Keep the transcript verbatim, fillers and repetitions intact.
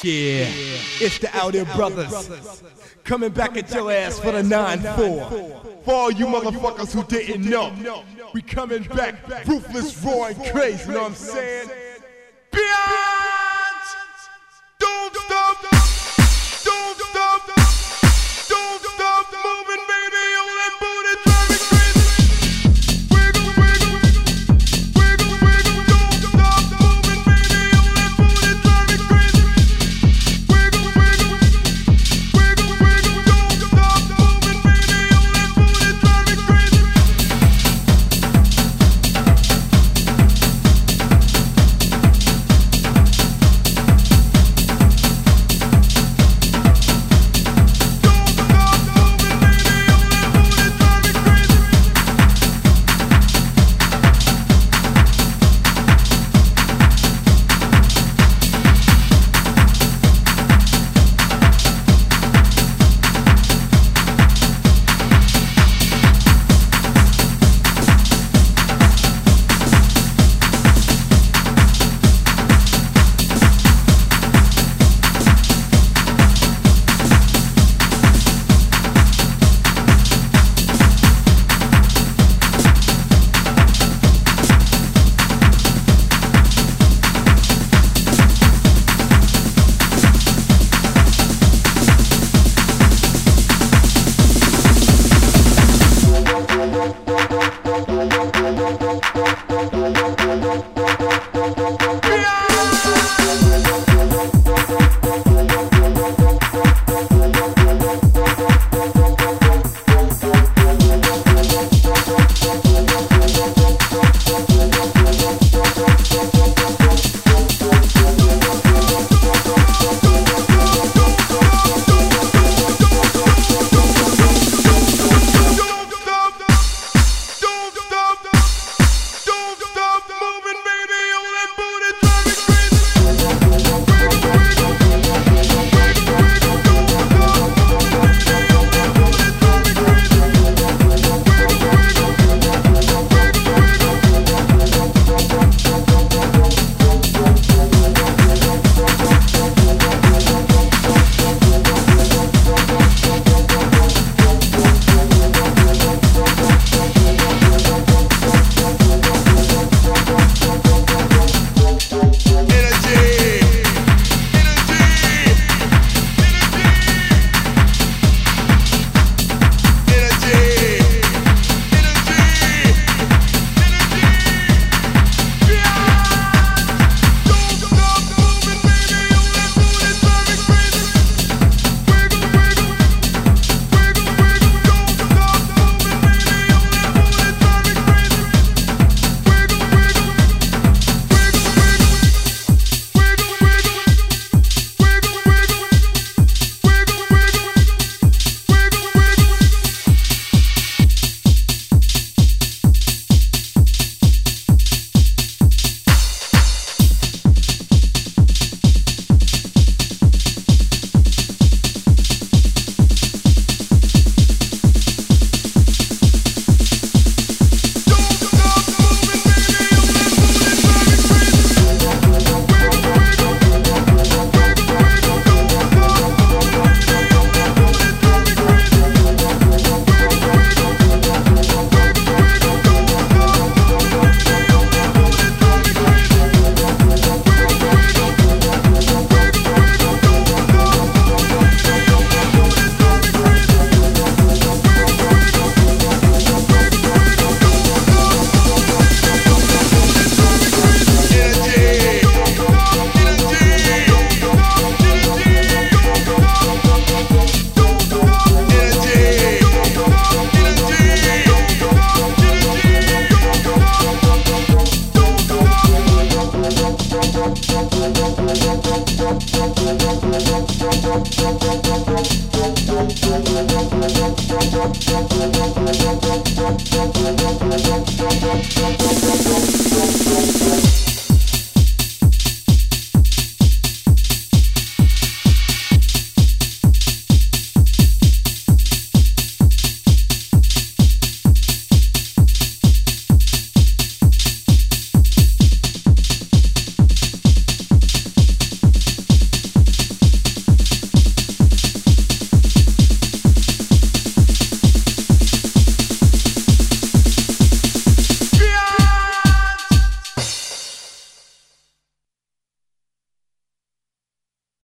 Yeah, it's the Out Here Brothers coming back at your ass for the nine four. For all you motherfuckers who didn't know, we coming back ruthless, raw, and crazy, you know what I'm saying? Bitch! Don't stop! Don't stop! Don't stop moving, baby, on that booty, drive me crazy. Wiggle, wiggle, wiggle, wiggle, don't stop moving, baby, on that booty, drive me crazy. Wiggle, wiggle, wiggle, wiggle, don't stop moving, baby, on that booty, drive me crazy. We'll be right back.